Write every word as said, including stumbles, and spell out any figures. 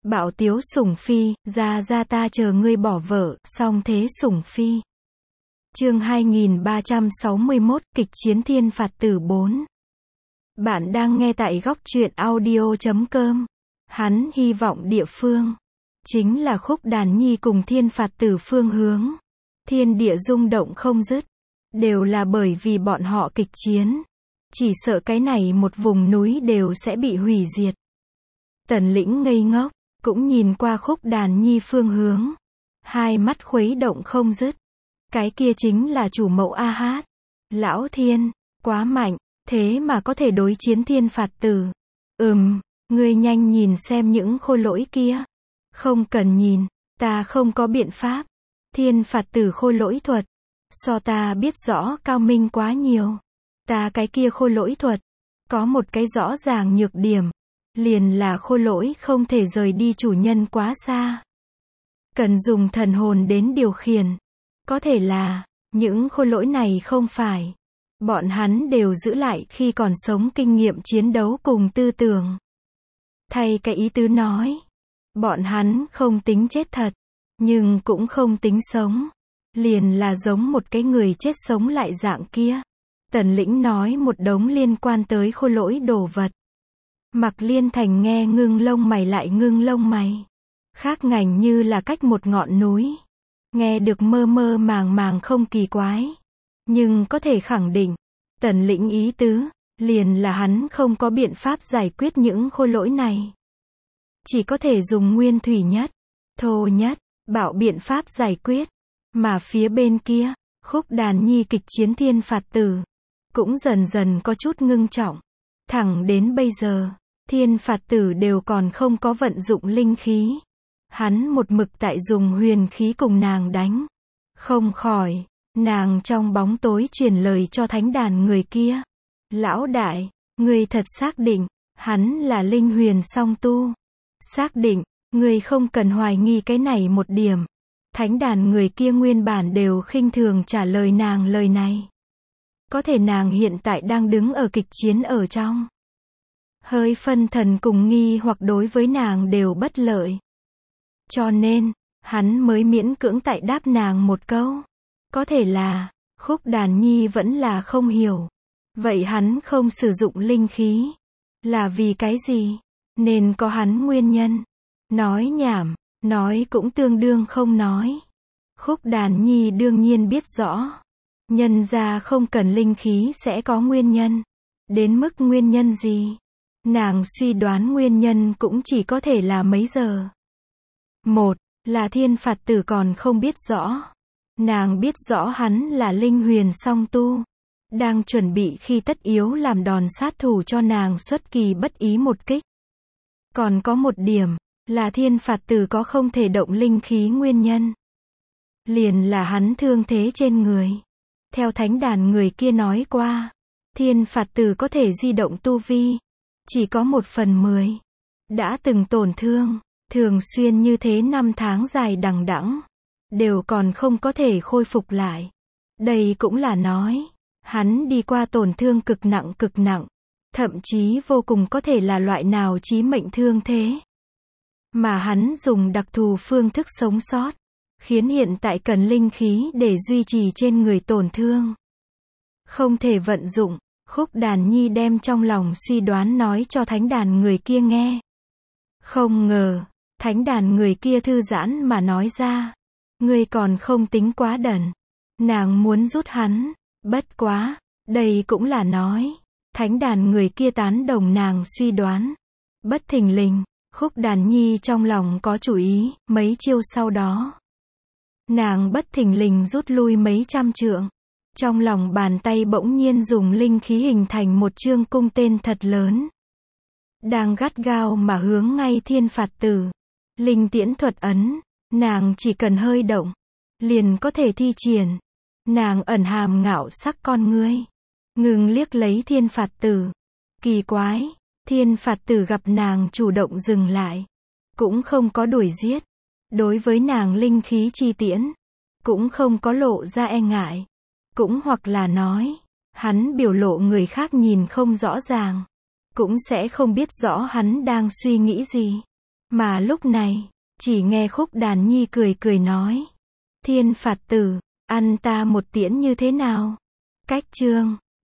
Bạo tiếu sủng phi, ra ra ta chờ ngươi bỏ vợ, song thế sủng phi. Chương hai nghìn ba trăm sáu mươi mốt, kịch chiến thiên phạt tử bốn. Bạn đang nghe tại góc truyện audio chấm com. Hắn hy vọng địa phương chính là khúc đàn nhi cùng thiên phạt tử phương hướng. Thiên địa rung động không dứt, đều là bởi vì bọn họ kịch chiến. Chỉ sợ cái này một vùng núi đều sẽ bị hủy diệt. Tần Lĩnh ngây ngốc, cũng nhìn qua khúc đàn nhi phương hướng. Hai mắt khuấy động không dứt. Cái kia chính là chủ mẫu A Hát. Lão Thiên, quá mạnh, thế mà có thể đối chiến thiên phạt tử. Ừm, ngươi nhanh nhìn xem những khôi lỗi kia. Không cần nhìn, ta không có biện pháp. Thiên phạt tử khôi lỗi thuật, so ta biết rõ cao minh quá nhiều. Ta cái kia khôi lỗi thuật, có một cái rõ ràng nhược điểm. Liền là khôi lỗi không thể rời đi chủ nhân quá xa. Cần dùng thần hồn đến điều khiển. Có thể là, những khôi lỗi này không phải. Bọn hắn đều giữ lại khi còn sống kinh nghiệm chiến đấu cùng tư tưởng. Thay cái ý tứ nói. Bọn hắn không tính chết thật. Nhưng cũng không tính sống. Liền là giống một cái người chết sống lại dạng kia. Tần Lĩnh nói một đống liên quan tới khôi lỗi đồ vật. Mạc Liên Thành nghe ngưng lông mày lại ngưng lông mày. Khác ngành như là cách một ngọn núi. Nghe được mơ mơ màng màng không kỳ quái. Nhưng có thể khẳng định, Tần Lĩnh ý tứ, liền là hắn không có biện pháp giải quyết những khôi lỗi này. Chỉ có thể dùng nguyên thủy nhất, thô nhất, bạo biện pháp giải quyết. Mà phía bên kia, khúc đàn nhi kịch chiến thiên phạt tử, cũng dần dần có chút ngưng trọng. Thẳng đến bây giờ, thiên phạt tử đều còn không có vận dụng linh khí. Hắn một mực tại dùng huyền khí cùng nàng đánh. Không khỏi, nàng trong bóng tối truyền lời cho thánh đàn người kia. Lão đại, ngươi thật xác định, hắn là linh huyền song tu. Xác định, ngươi không cần hoài nghi cái này một điểm. Thánh đàn người kia nguyên bản đều khinh thường trả lời nàng lời này. Có thể nàng hiện tại đang đứng ở kịch chiến ở trong. Hơi phân thần cùng nghi hoặc đối với nàng đều bất lợi. Cho nên, hắn mới miễn cưỡng tại đáp nàng một câu. Có thể là, khúc đàn nhi vẫn là không hiểu. Vậy hắn không sử dụng linh khí. Là vì cái gì? Nên có hắn nguyên nhân. Nói nhảm, nói cũng tương đương không nói. Khúc đàn nhi đương nhiên biết rõ. Nhân ra không cần linh khí sẽ có nguyên nhân. Đến mức nguyên nhân gì? Nàng suy đoán nguyên nhân cũng chỉ có thể là mấy giờ. Một, là thiên phạt tử còn không biết rõ. Nàng biết rõ hắn là linh huyền song tu. Đang chuẩn bị khi tất yếu làm đòn sát thủ cho nàng xuất kỳ bất ý một kích. Còn có một điểm, là thiên phạt tử có không thể động linh khí nguyên nhân. Liền là hắn thương thế trên người. Theo thánh đàn người kia nói qua, thiên phạt tử có thể di động tu vi. Chỉ có một phần mười. Đã từng tổn thương, thường xuyên như thế năm tháng dài đằng đẵng, đều còn không có thể khôi phục lại. Đây cũng là nói, hắn đi qua tổn thương cực nặng cực nặng, thậm chí vô cùng có thể là loại nào chí mệnh thương thế. Mà hắn dùng đặc thù phương thức sống sót, khiến hiện tại cần linh khí để duy trì trên người tổn thương. Không thể vận dụng. Khúc đàn nhi đem trong lòng suy đoán nói cho thánh đàn người kia nghe. Không ngờ, thánh đàn người kia thư giãn mà nói ra. Ngươi còn không tính quá đần. Nàng muốn rút hắn. Bất quá, đây cũng là nói. Thánh đàn người kia tán đồng nàng suy đoán. Bất thình lình, khúc đàn nhi trong lòng có chủ ý, mấy chiêu sau đó. Nàng bất thình lình rút lui mấy trăm trượng. Trong lòng bàn tay bỗng nhiên dùng linh khí hình thành một chương cung tên thật lớn. Đang gắt gao mà hướng ngay thiên phạt tử. Linh tiễn thuật ấn, nàng chỉ cần hơi động, liền có thể thi triển. Nàng ẩn hàm ngạo sắc con ngươi. Ngừng liếc lấy thiên phạt tử. Kỳ quái, thiên phạt tử gặp nàng chủ động dừng lại. Cũng không có đuổi giết. Đối với nàng linh khí chi tiễn, cũng không có lộ ra e ngại. Cũng hoặc là nói, hắn biểu lộ người khác nhìn không rõ ràng, cũng sẽ không biết rõ hắn đang suy nghĩ gì. Mà lúc này, chỉ nghe Khúc Đàn Nhi cười cười nói. Thiên phạt tử, ăn ta một tiễn như thế nào? Cách chương